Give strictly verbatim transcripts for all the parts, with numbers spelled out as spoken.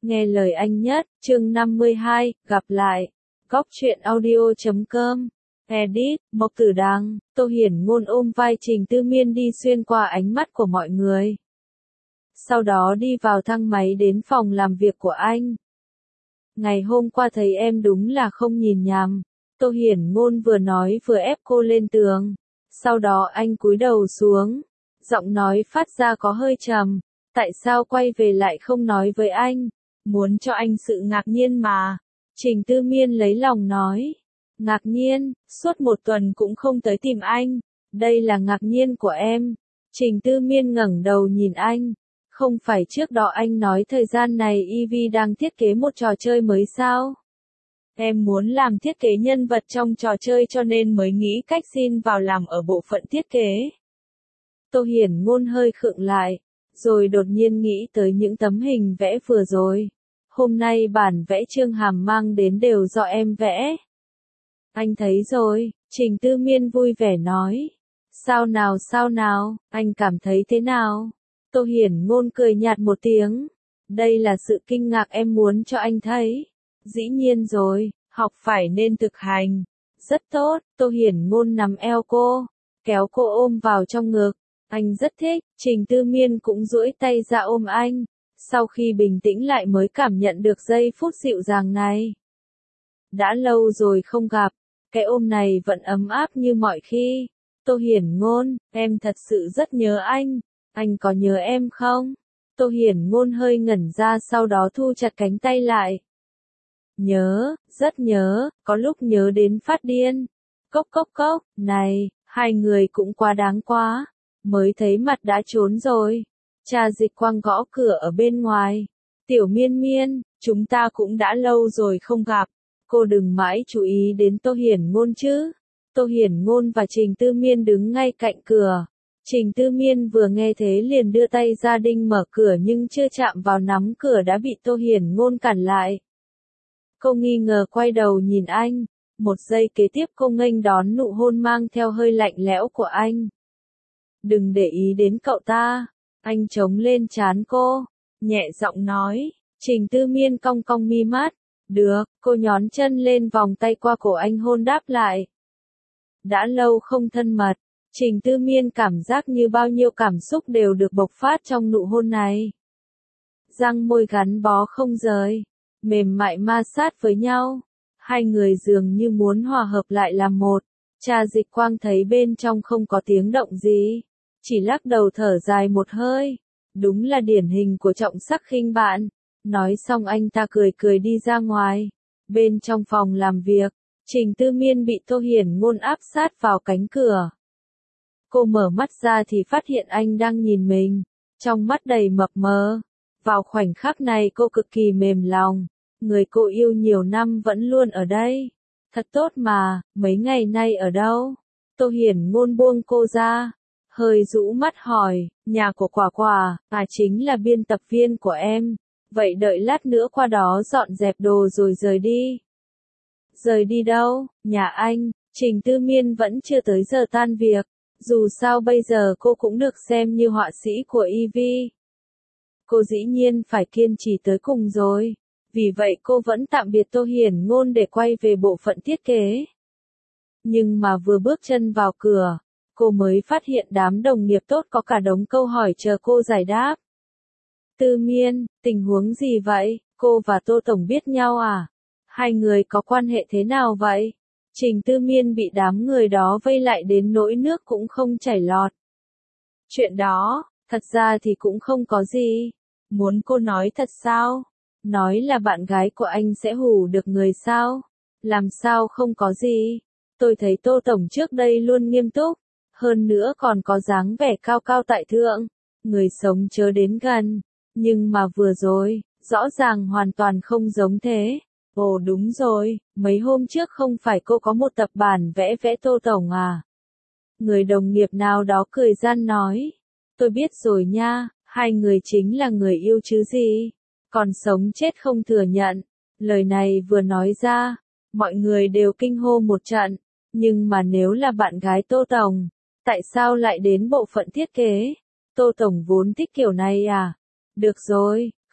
Nghe lời anh nhất, chương năm mươi hai, gặp lại. Góc truyện audio chấm com. Edit, Mộc Tử Đăng, Tô Hiển Ngôn ôm vai Trình Tư Miên đi xuyên qua ánh mắt của mọi người. Sau đó đi vào thang máy đến phòng làm việc của anh. Ngày hôm qua thấy em đúng là không nhìn nhầm. Tô Hiển Ngôn vừa nói vừa ép cô lên tường. Sau đó anh cúi đầu xuống. Giọng nói phát ra có hơi trầm. Tại sao quay về lại không nói với anh? Muốn cho anh sự ngạc nhiên mà. Trình Tư Miên lấy lòng nói. Ngạc nhiên, suốt một tuần cũng không tới tìm anh. Đây là ngạc nhiên của em. Trình Tư Miên ngẩng đầu nhìn anh. Không phải trước đó anh nói thời gian này i vê đang thiết kế một trò chơi mới sao? Em muốn làm thiết kế nhân vật trong trò chơi cho nên mới nghĩ cách xin vào làm ở bộ phận thiết kế. Tô Hiển Ngôn hơi khựng lại, rồi đột nhiên nghĩ tới những tấm hình vẽ vừa rồi. Hôm nay bản vẽ Trương Hàm mang đến đều do em vẽ. Anh thấy rồi, Trình Tư Miên vui vẻ nói. Sao nào sao nào, anh cảm thấy thế nào? Tô Hiển Ngôn cười nhạt một tiếng. Đây là sự kinh ngạc em muốn cho anh thấy. Dĩ nhiên rồi, học phải nên thực hành. Rất tốt, Tô Hiển Ngôn nắm eo cô, kéo cô ôm vào trong ngực. Anh rất thích, Trình Tư Miên cũng duỗi tay ra ôm anh. Sau khi bình tĩnh lại mới cảm nhận được giây phút dịu dàng này. Đã lâu rồi không gặp, cái ôm này vẫn ấm áp như mọi khi. Tô Hiển Ngôn, em thật sự rất nhớ anh. Anh có nhớ em không? Tô Hiển Ngôn hơi ngẩn ra sau đó thu chặt cánh tay lại. Nhớ, rất nhớ, có lúc nhớ đến phát điên. Cốc cốc cốc, này, hai người cũng quá đáng quá. Mới thấy mặt đã trốn rồi. Cha Dịch Quang gõ cửa ở bên ngoài. Tiểu Miên Miên, chúng ta cũng đã lâu rồi không gặp. Cô đừng mãi chú ý đến Tô Hiển Ngôn chứ. Tô Hiển Ngôn và Trình Tư Miên đứng ngay cạnh cửa. Trình Tư Miên vừa nghe thế liền đưa tay ra định mở cửa nhưng chưa chạm vào nắm cửa đã bị Tô Hiển Ngôn cản lại. Cô nghi ngờ quay đầu nhìn anh. Một giây kế tiếp cô nghênh đón nụ hôn mang theo hơi lạnh lẽo của anh. Đừng để ý đến cậu ta. Anh chống lên trán cô, nhẹ giọng nói. Trình Tư Miên cong cong mi mắt. Được, cô nhón chân lên vòng tay qua cổ anh hôn đáp lại. Đã lâu không thân mật, Trình Tư Miên cảm giác như bao nhiêu cảm xúc đều được bộc phát trong nụ hôn này. Răng môi gắn bó không rời, mềm mại ma sát với nhau. Hai người dường như muốn hòa hợp lại làm một. Cha Dịch Quang thấy bên trong không có tiếng động gì. Chỉ lắc đầu thở dài một hơi. Đúng là điển hình của trọng sắc khinh bạn. Nói xong anh ta cười cười đi ra ngoài. Bên trong phòng làm việc, Trình Tư Miên bị Tô Hiển Ngôn áp sát vào cánh cửa. Cô mở mắt ra thì phát hiện anh đang nhìn mình. Trong mắt đầy mập mờ. Vào khoảnh khắc này cô cực kỳ mềm lòng. Người cô yêu nhiều năm vẫn luôn ở đây. Thật tốt mà, mấy ngày nay ở đâu? Tô Hiển Ngôn buông cô ra. Hơi rũ mắt hỏi, nhà của Quả Quả, à chính là biên tập viên của em. Vậy đợi lát nữa qua đó dọn dẹp đồ rồi rời đi. Rời đi đâu? Nhà anh. Trình Tư Miên vẫn chưa tới giờ tan việc. Dù sao bây giờ cô cũng được xem như họa sĩ của i vê. Cô dĩ nhiên phải kiên trì tới cùng rồi. Vì vậy cô vẫn tạm biệt Tô Hiển Ngôn để quay về bộ phận thiết kế. Nhưng mà vừa bước chân vào cửa, cô mới phát hiện đám đồng nghiệp tốt có cả đống câu hỏi chờ cô giải đáp. Tư Miên, tình huống gì vậy? Cô và Tô Tổng biết nhau à? Hai người có quan hệ thế nào vậy? Trình Tư Miên bị đám người đó vây lại đến nỗi nước cũng không chảy lọt. Chuyện đó, thật ra thì cũng không có gì. Muốn cô nói thật sao? Nói là bạn gái của anh sẽ hù được người sao? Làm sao không có gì? Tôi thấy Tô Tổng trước đây luôn nghiêm túc. Hơn nữa còn có dáng vẻ cao cao tại thượng. Người sống chớ đến gần. Nhưng mà vừa rồi, rõ ràng hoàn toàn không giống thế. Ồ đúng rồi, mấy hôm trước không phải cô có một tập bản vẽ vẽ Tô Tổng à? Người đồng nghiệp nào đó cười gian nói. Tôi biết rồi nha, hai người chính là người yêu chứ gì. Còn sống chết không thừa nhận. Lời này vừa nói ra, mọi người đều kinh hô một trận. Nhưng mà nếu là bạn gái Tô Tổng, tại sao lại đến bộ phận thiết kế? Tô Tổng vốn thích kiểu này à? Được rồi,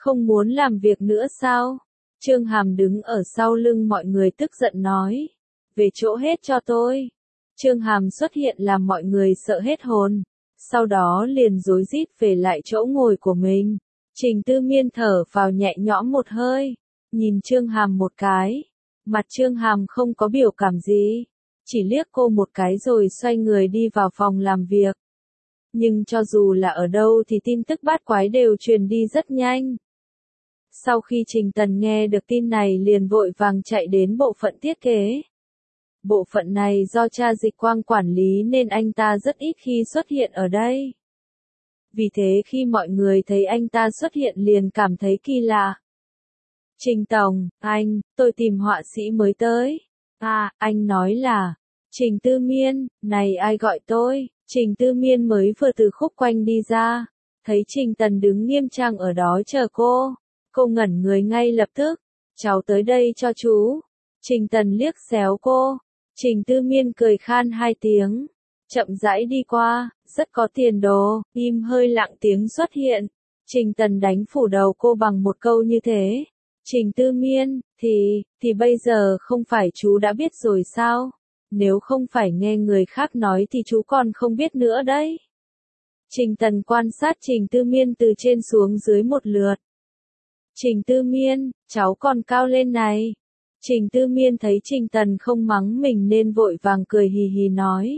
Không muốn làm việc nữa sao? Trương Hàm đứng ở sau lưng mọi người tức giận nói. Về chỗ hết cho tôi. Trương Hàm xuất hiện làm mọi người sợ hết hồn. Sau đó liền rối rít về lại chỗ ngồi của mình. Trình Tư Miên thở vào nhẹ nhõm một hơi. Nhìn Trương Hàm một cái. Mặt Trương Hàm không có biểu cảm gì. Chỉ liếc cô một cái rồi xoay người đi vào phòng làm việc. Nhưng cho dù là ở đâu thì tin tức bát quái đều truyền đi rất nhanh. Sau khi Trình Tần nghe được tin này liền vội vàng chạy đến bộ phận thiết kế. Bộ phận này do cha Dịch Quang quản lý nên anh ta rất ít khi xuất hiện ở đây. Vì thế khi mọi người thấy anh ta xuất hiện liền cảm thấy kỳ lạ. Trình Tổng, anh, tôi tìm họa sĩ mới tới. À, anh nói là, Trình Tư Miên, này ai gọi tôi? Trình Tư Miên mới vừa từ khúc quanh đi ra. Thấy Trình Tần đứng nghiêm trang ở đó chờ cô. Cô ngẩn người ngay lập tức. Cháu tới đây cho chú. Trình Tần liếc xéo cô. Trình Tư Miên cười khan hai tiếng. Chậm rãi đi qua, rất có tiền đồ, im hơi lặng tiếng xuất hiện. Trình Tần đánh phủ đầu cô bằng một câu như thế. Trình Tư Miên, thì, thì bây giờ không phải chú đã biết rồi sao? Nếu không phải nghe người khác nói thì chú còn không biết nữa đấy. Trình Tần quan sát Trình Tư Miên từ trên xuống dưới một lượt. Trình Tư Miên, cháu còn cao lên này. Trình Tư Miên thấy Trình Tần không mắng mình nên vội vàng cười hì hì nói.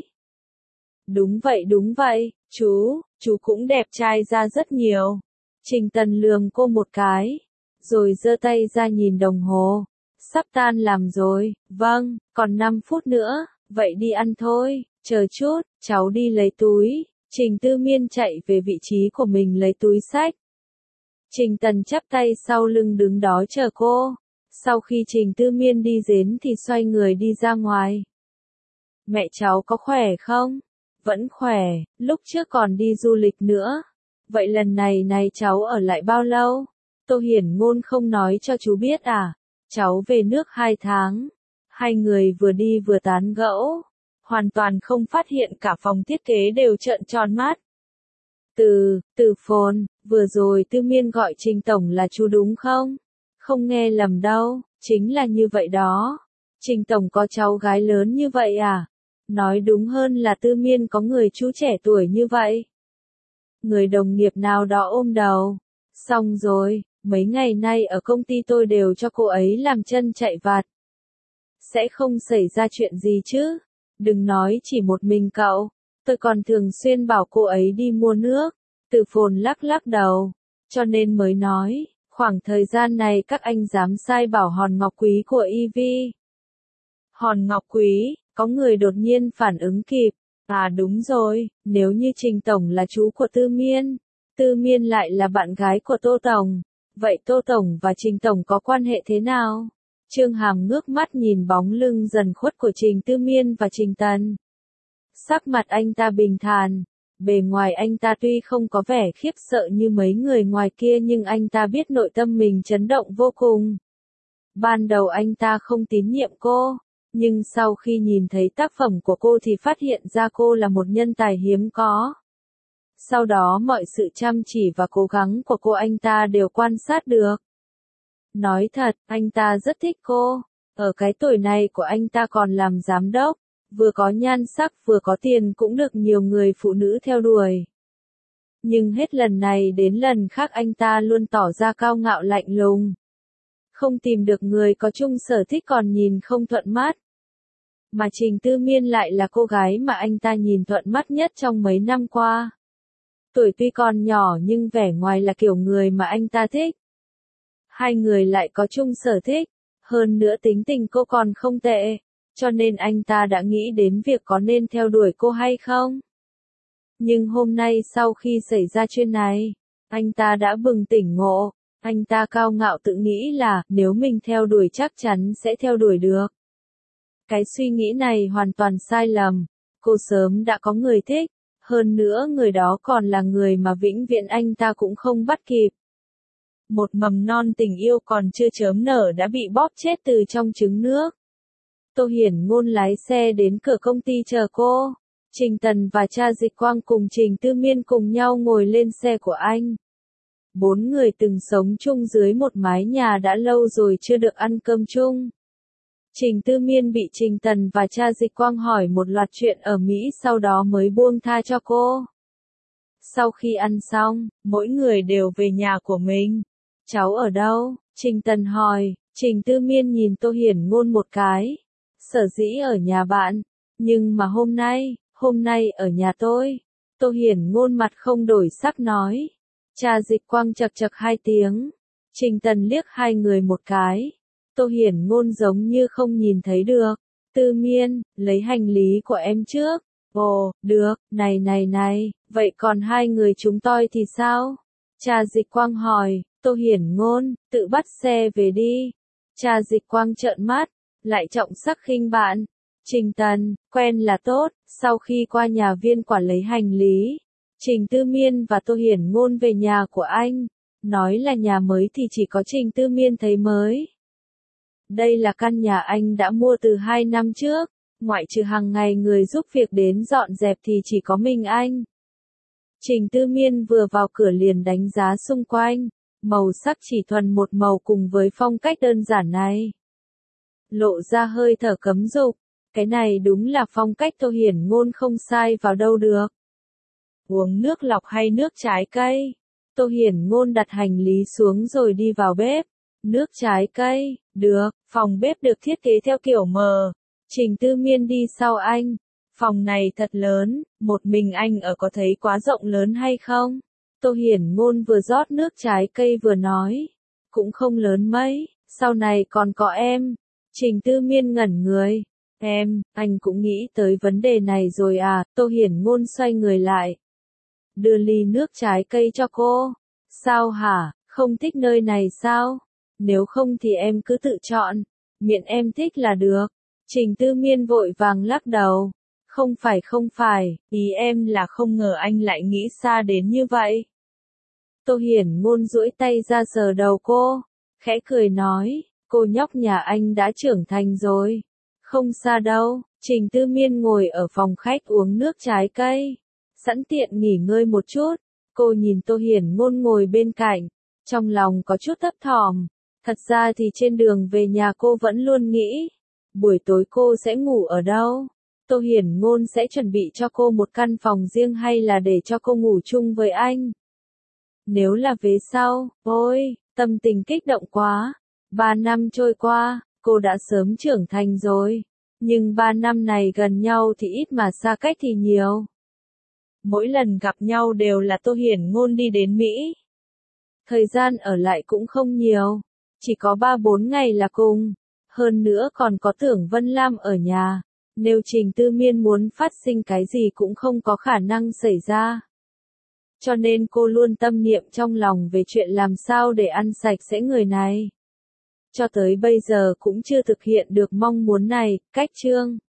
Đúng vậy đúng vậy, chú, chú cũng đẹp trai ra rất nhiều. Trình Tần lườm cô một cái, rồi giơ tay ra nhìn đồng hồ. Sắp tan làm rồi, vâng, còn năm phút nữa, vậy đi ăn thôi, chờ chút, cháu đi lấy túi. Trình Tư Miên chạy về vị trí của mình lấy túi xách. Trình Tần chắp tay sau lưng đứng đó chờ cô. Sau khi Trình Tư Miên đi đến thì xoay người đi ra ngoài. Mẹ cháu có khỏe không? Vẫn khỏe, lúc trước còn đi du lịch nữa. Vậy lần này này cháu ở lại bao lâu? Tô Hiển Ngôn không nói cho chú biết à? Cháu về nước hai tháng. Hai người vừa đi vừa tán gẫu. Hoàn toàn không phát hiện cả phòng thiết kế đều trợn tròn mắt. Từ, từ phồn, vừa rồi Tư Miên gọi Trình Tổng là chú đúng không? Không nghe lầm đâu, chính là như vậy đó. Trình Tổng có cháu gái lớn như vậy à? Nói đúng hơn là Tư Miên có người chú trẻ tuổi như vậy. Người đồng nghiệp nào đó ôm đầu. Xong rồi, mấy ngày nay ở công ty tôi đều cho cô ấy làm chân chạy vặt. Sẽ không xảy ra chuyện gì chứ? Đừng nói chỉ một mình cậu. Tôi còn thường xuyên bảo cô ấy đi mua nước. Từ phồn lắc lắc đầu. Cho nên mới nói, khoảng thời gian này các anh dám sai bảo Hòn Ngọc Quý của i vê. Hòn Ngọc Quý, có người đột nhiên phản ứng kịp. À đúng rồi, nếu như Trình Tổng là chú của Tư Miên, Tư Miên lại là bạn gái của Tô Tổng. Vậy Tô Tổng và Trình Tổng có quan hệ thế nào? Trương Hàm ngước mắt nhìn bóng lưng dần khuất của Trình Tư Miên và Trình Tần. Sắc mặt anh ta bình thản. Bề ngoài anh ta tuy không có vẻ khiếp sợ như mấy người ngoài kia nhưng anh ta biết nội tâm mình chấn động vô cùng. Ban đầu anh ta không tín nhiệm cô, nhưng sau khi nhìn thấy tác phẩm của cô thì phát hiện ra cô là một nhân tài hiếm có. Sau đó mọi sự chăm chỉ và cố gắng của cô anh ta đều quan sát được. Nói thật, anh ta rất thích cô. Ở cái tuổi này của anh ta còn làm giám đốc. Vừa có nhan sắc vừa có tiền cũng được nhiều người phụ nữ theo đuổi. Nhưng hết lần này đến lần khác anh ta luôn tỏ ra cao ngạo lạnh lùng. Không tìm được người có chung sở thích còn nhìn không thuận mắt. Mà Trình Tư Miên lại là cô gái mà anh ta nhìn thuận mắt nhất trong mấy năm qua. Tuổi tuy còn nhỏ nhưng vẻ ngoài là kiểu người mà anh ta thích. Hai người lại có chung sở thích. Hơn nữa tính tình cô còn không tệ. Cho nên anh ta đã nghĩ đến việc có nên theo đuổi cô hay không. Nhưng hôm nay sau khi xảy ra chuyện này, anh ta đã bừng tỉnh ngộ. Anh ta cao ngạo tự nghĩ là nếu mình theo đuổi chắc chắn sẽ theo đuổi được. Cái suy nghĩ này hoàn toàn sai lầm. Cô sớm đã có người thích. Hơn nữa người đó còn là người mà vĩnh viễn anh ta cũng không bắt kịp. Một mầm non tình yêu còn chưa chớm nở đã bị bóp chết từ trong trứng nước. Tô Hiển Ngôn lái xe đến cửa công ty chờ cô. Trình Tần và cha Dịch Quang cùng Trình Tư Miên cùng nhau ngồi lên xe của anh. Bốn người từng sống chung dưới một mái nhà đã lâu rồi chưa được ăn cơm chung. Trình Tư Miên bị Trình Tần và cha Dịch Quang hỏi một loạt chuyện ở Mỹ sau đó mới buông tha cho cô. Sau khi ăn xong, mỗi người đều về nhà của mình. Cháu ở đâu? Trình Tần hỏi. Trình Tư Miên nhìn Tô Hiển Ngôn một cái. Sở dĩ ở nhà bạn, nhưng mà hôm nay, hôm nay ở nhà tôi. Tô Hiển Ngôn mặt không đổi sắc nói. Cha Dịch Quang chậc chậc hai tiếng. Trình Tần liếc hai người một cái. Tô Hiển Ngôn giống như không nhìn thấy được. Tư Miên, lấy hành lý của em trước. Ồ, được, này này này, vậy còn hai người chúng tôi thì sao? Cha Dịch Quang hỏi. Tô Hiển Ngôn, tự bắt xe về đi. Cha Dịch Quang trợn mắt, lại trọng sắc khinh bạn. Trình Tần, quen là tốt. Sau khi qua nhà viên quản lấy hành lý, Trình Tư Miên và Tô Hiển Ngôn về nhà của anh. Nói là nhà mới thì chỉ có Trình Tư Miên thấy mới. Đây là căn nhà anh đã mua từ hai năm trước, ngoại trừ hàng ngày người giúp việc đến dọn dẹp thì chỉ có mình anh. Trình Tư Miên vừa vào cửa liền đánh giá xung quanh, màu sắc chỉ thuần một màu cùng với phong cách đơn giản này. Lộ ra hơi thở cấm dục, cái này đúng là phong cách Tô Hiển Ngôn không sai vào đâu được. Uống nước lọc hay nước trái cây? Tô Hiển Ngôn đặt hành lý xuống rồi đi vào bếp. Nước trái cây, được, phòng bếp được thiết kế theo kiểu mờ. Trình Tư Miên đi sau anh. Phòng này thật lớn, một mình anh ở có thấy quá rộng lớn hay không? Tô Hiển Ngôn vừa rót nước trái cây vừa nói. Cũng không lớn mấy, sau này còn có em. Trình Tư Miên ngẩn người. Em, anh cũng nghĩ tới vấn đề này rồi à? Tô Hiển Ngôn xoay người lại. Đưa ly nước trái cây cho cô. Sao hả, không thích nơi này sao? Nếu không thì em cứ tự chọn, miễn em thích là được. Trình Tư Miên vội vàng lắc đầu. Không phải không phải, ý em là không ngờ anh lại nghĩ xa đến như vậy. Tô Hiển Ngôn duỗi tay ra sờ đầu cô, khẽ cười nói, cô nhóc nhà anh đã trưởng thành rồi. Không xa đâu. Trình Tư Miên ngồi ở phòng khách uống nước trái cây, sẵn tiện nghỉ ngơi một chút. Cô nhìn Tô Hiển Ngôn ngồi bên cạnh, trong lòng có chút thấp thỏm. Thật ra thì trên đường về nhà cô vẫn luôn nghĩ, buổi tối cô sẽ ngủ ở đâu? Tô Hiển Ngôn sẽ chuẩn bị cho cô một căn phòng riêng hay là để cho cô ngủ chung với anh? Nếu là về sau, ôi, tâm tình kích động quá. Ba năm trôi qua, cô đã sớm trưởng thành rồi. Nhưng ba năm này gần nhau thì ít mà xa cách thì nhiều. Mỗi lần gặp nhau đều là Tô Hiển Ngôn đi đến Mỹ. Thời gian ở lại cũng không nhiều. Chỉ có ba bốn ngày là cùng. Hơn nữa còn có Tưởng Vân Lam ở nhà. Nếu Trình Tư Miên muốn phát sinh cái gì cũng không có khả năng xảy ra. Cho nên cô luôn tâm niệm trong lòng về chuyện làm sao để ăn sạch sẽ người này. Cho tới bây giờ cũng chưa thực hiện được mong muốn này. Cách chương